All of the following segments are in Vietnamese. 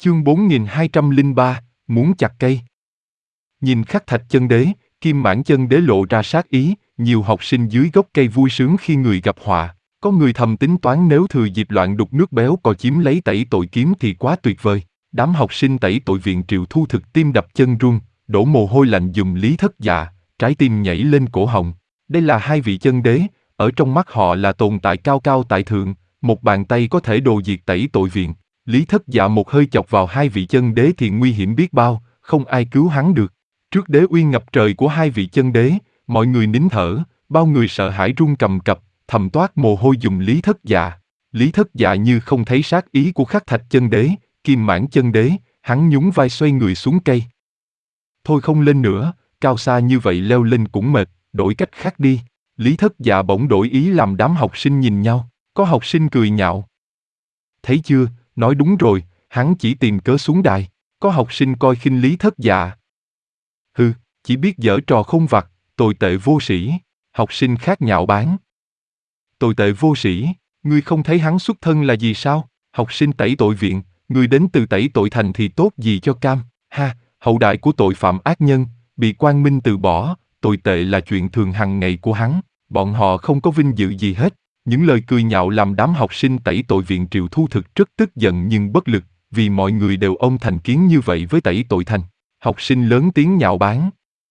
Chương 4203, muốn chặt cây. Nhìn khắc thạch chân đế, Kim Mãn chân đế lộ ra sát ý, nhiều học sinh dưới gốc cây vui sướng khi người gặp họa. Có người thầm tính toán nếu thừa dịp loạn đục nước béo cò chiếm lấy tẩy tội kiếm thì quá tuyệt vời. Đám học sinh tẩy tội viện Triệu Thu Thực tim đập chân run, đổ mồ hôi lạnh giùm Lý Thất Dạ, trái tim nhảy lên cổ họng. Đây là hai vị chân đế, ở trong mắt họ là tồn tại cao cao tại thượng, một bàn tay có thể đồ diệt tẩy tội viện. Lý Thất Dạ một hơi chọc vào hai vị chân đế thì nguy hiểm biết bao, không ai cứu hắn được. Trước đế uy ngập trời của hai vị chân đế, mọi người nín thở, bao người sợ hãi run cầm cập, thầm toát mồ hôi dùng Lý Thất Dạ. Lý Thất Dạ như không thấy sát ý của khắc thạch chân đế, Kim Mãn chân đế, hắn nhún vai xoay người xuống cây. Thôi không lên nữa, cao xa như vậy leo lên cũng mệt, đổi cách khác đi. Lý Thất Dạ bỗng đổi ý làm đám học sinh nhìn nhau, có học sinh cười nhạo. Thấy chưa, nói đúng rồi, hắn chỉ tìm cớ xuống đài. Có học sinh coi khinh Lý Thất Dạ. Hừ, chỉ biết giở trò khôn vặt, tồi tệ vô sĩ. Học sinh khác nhạo báng. Tồi tệ vô sĩ, ngươi không thấy hắn xuất thân là gì sao? Học sinh tẩy tội viện, ngươi đến từ tẩy tội thành thì tốt gì cho cam? Ha, hậu đại của tội phạm ác nhân, bị quang minh từ bỏ, tồi tệ là chuyện thường hàng ngày của hắn, bọn họ không có vinh dự gì hết. Những lời cười nhạo làm đám học sinh tẩy tội viện Triệu Thu Thực rất tức giận nhưng bất lực, vì mọi người đều ôm thành kiến như vậy với tẩy tội thành. Học sinh lớn tiếng nhạo báng.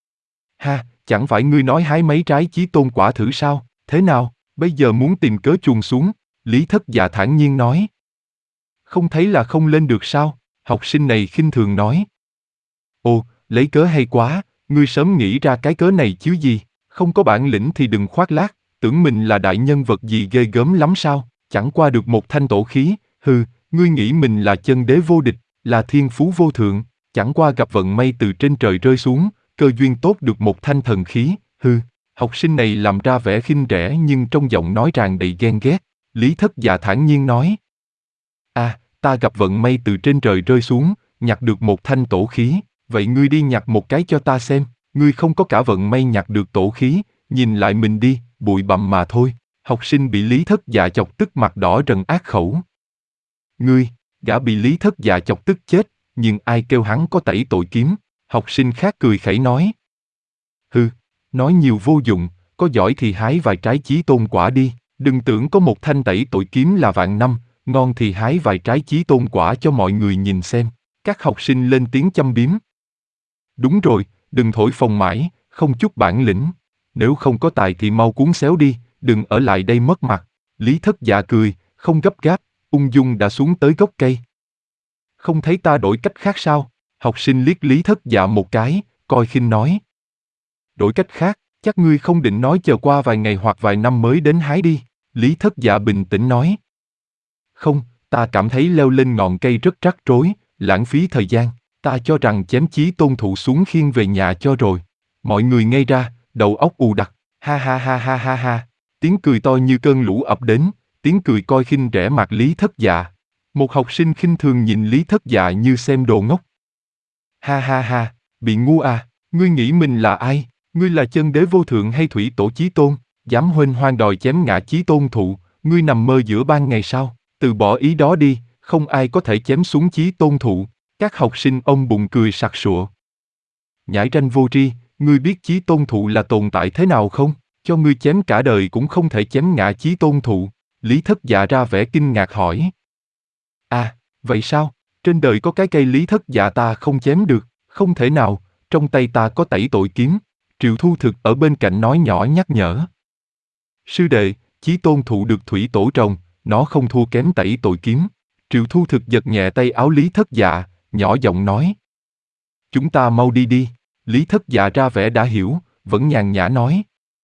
Ha, chẳng phải ngươi nói hái mấy trái chí tôn quả thử sao? Thế nào, bây giờ muốn tìm cớ chuồn xuống? Lý Thất Dạ thản nhiên nói. Không thấy là không lên được sao? Học sinh này khinh thường nói. Ồ, lấy cớ hay quá, ngươi sớm nghĩ ra cái cớ này chứ gì? Không có bản lĩnh thì đừng khoác lác, tưởng mình là đại nhân vật gì ghê gớm lắm sao? Chẳng qua được một thanh tổ khí, hừ, ngươi nghĩ mình là chân đế vô địch, là thiên phú vô thượng, chẳng qua gặp vận may từ trên trời rơi xuống, cơ duyên tốt được một thanh thần khí, hừ. Học sinh này làm ra vẻ khinh rẻ nhưng trong giọng nói tràn đầy ghen ghét. Lý Thất Dạ thản nhiên nói. À, ta gặp vận may từ trên trời rơi xuống, nhặt được một thanh tổ khí, vậy ngươi đi nhặt một cái cho ta xem, ngươi không có cả vận may nhặt được tổ khí, nhìn lại mình đi, bụi bặm mà thôi. Học sinh bị Lý Thất Dạ chọc tức mặt đỏ rần ác khẩu. Ngươi, gã bị Lý Thất Dạ chọc tức chết, nhưng ai kêu hắn có tẩy tội kiếm? Học sinh khác cười khẩy nói. Hừ, nói nhiều vô dụng, có giỏi thì hái vài trái chí tôn quả đi, đừng tưởng có một thanh tẩy tội kiếm là vạn năm, ngon thì hái vài trái chí tôn quả cho mọi người nhìn xem. Các học sinh lên tiếng châm biếm. Đúng rồi, đừng thổi phồng mãi, không chút bản lĩnh. Nếu không có tài thì mau cuốn xéo đi, đừng ở lại đây mất mặt. Lý Thất Dạ cười, không gấp gáp, ung dung đã xuống tới gốc cây. Không thấy ta đổi cách khác sao? Học sinh liếc Lý Thất Dạ một cái, coi khinh nói. Đổi cách khác, chắc ngươi không định nói chờ qua vài ngày hoặc vài năm mới đến hái đi. Lý Thất Dạ bình tĩnh nói. Không, ta cảm thấy leo lên ngọn cây rất rắc rối, lãng phí thời gian. Ta cho rằng chém chí tôn thụ xuống khiêng về nhà cho rồi. Mọi người ngây ra, đầu óc ù đặc, ha ha ha ha ha ha. Tiếng cười to như cơn lũ ập đến, tiếng cười coi khinh rẻ mặt Lý Thất Dạ. Một học sinh khinh thường nhìn Lý Thất Dạ như xem đồ ngốc. Ha ha ha, bị ngu à, ngươi nghĩ mình là ai? Ngươi là chân đế vô thượng hay thủy tổ chí tôn? Dám huênh hoang đòi chém ngã chí tôn thụ, ngươi nằm mơ giữa ban ngày sao? Từ bỏ ý đó đi, không ai có thể chém xuống chí tôn thụ. Các học sinh ông bụng cười sặc sụa. Nhãi ranh vô tri, ngươi biết chí tôn thụ là tồn tại thế nào không? Cho ngươi chém cả đời cũng không thể chém ngã chí tôn thụ. Lý Thất Dạ ra vẻ kinh ngạc hỏi. À, vậy sao? Trên đời có cái cây Lý Thất Dạ ta không chém được, không thể nào, trong tay ta có tẩy tội kiếm. Triệu Thu Thực ở bên cạnh nói nhỏ nhắc nhở. Sư đệ, chí tôn thụ được thủy tổ trồng, nó không thua kém tẩy tội kiếm. Triệu Thu Thực giật nhẹ tay áo Lý Thất Dạ, nhỏ giọng nói. Chúng ta mau đi đi. Lý Thất Dạ ra vẻ đã hiểu, vẫn nhàn nhã nói.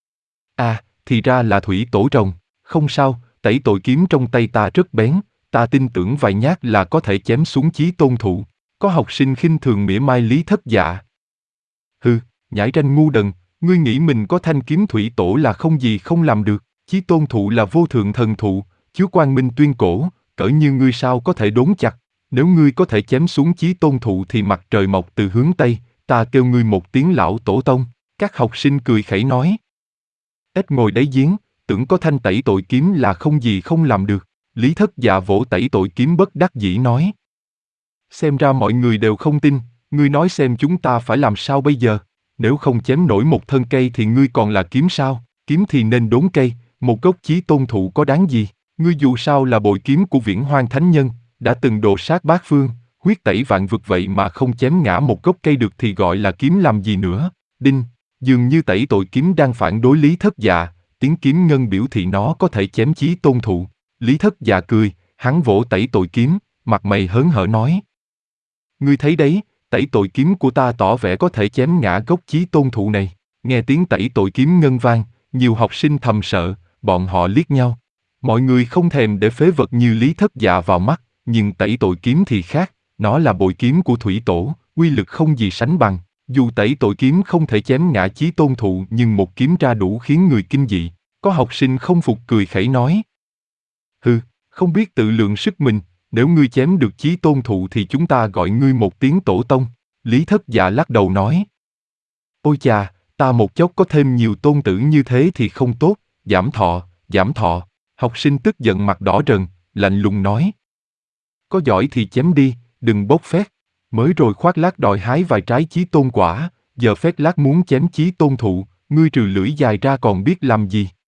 À, thì ra là thủy tổ trồng, không sao, tẩy tội kiếm trong tay ta rất bén, ta tin tưởng vài nhát là có thể chém xuống chí tôn thụ. Có học sinh khinh thường mỉa mai Lý Thất Dạ. Hừ, nhãi ranh ngu đần, ngươi nghĩ mình có thanh kiếm thủy tổ là không gì không làm được, chí tôn thụ là vô thượng thần thụ, chứa quang minh tuyên cổ, cỡ như ngươi sao có thể đốn chặt. Nếu ngươi có thể chém xuống chí tôn thụ thì mặt trời mọc từ hướng Tây, ta kêu ngươi một tiếng lão tổ tông. Các học sinh cười khẩy nói. Ếch ngồi đáy giếng, tưởng có thanh tẩy tội kiếm là không gì không làm được. Lý Thất Dạ vỗ tẩy tội kiếm bất đắc dĩ nói. Xem ra mọi người đều không tin, ngươi nói xem chúng ta phải làm sao bây giờ? Nếu không chém nổi một thân cây thì ngươi còn là kiếm sao? Kiếm thì nên đốn cây, một gốc chí tôn thụ có đáng gì? Ngươi dù sao là bội kiếm của Viễn Hoang Thánh Nhân, đã từng đồ sát bát phương, huyết tẩy vạn vực vậy mà không chém ngã một gốc cây được thì gọi là kiếm làm gì nữa? Đinh, dường như tẩy tội kiếm đang phản đối Lý Thất Dạ, tiếng kiếm ngân biểu thị nó có thể chém chí tôn thụ. Lý Thất Dạ cười, hắn vỗ tẩy tội kiếm, mặt mày hớn hở nói. Ngươi thấy đấy, tẩy tội kiếm của ta tỏ vẻ có thể chém ngã gốc chí tôn thụ này. Nghe tiếng tẩy tội kiếm ngân vang, nhiều học sinh thầm sợ, bọn họ liếc nhau. Mọi người không thèm để phế vật như Lý Thất Dạ vào mắt, nhưng tẩy tội kiếm thì khác, nó là bội kiếm của thủy tổ, uy lực không gì sánh bằng. Dù tẩy tội kiếm không thể chém ngã chí tôn thụ nhưng một kiếm ra đủ khiến người kinh dị. Có học sinh không phục cười khẩy nói. Hừ, không biết tự lượng sức mình, nếu ngươi chém được chí tôn thụ thì chúng ta gọi ngươi một tiếng tổ tông. Lý Thất Dạ lắc đầu nói. Ôi chà, ta một chốc có thêm nhiều tôn tử như thế thì không tốt, giảm thọ, giảm thọ. Học sinh tức giận mặt đỏ rần, lạnh lùng nói. Có giỏi thì chém đi, đừng bốc phét. Mới rồi khoác lác đòi hái vài trái chí tôn quả, giờ phét lác muốn chém chí tôn thụ, ngươi trừ lưỡi dài ra còn biết làm gì.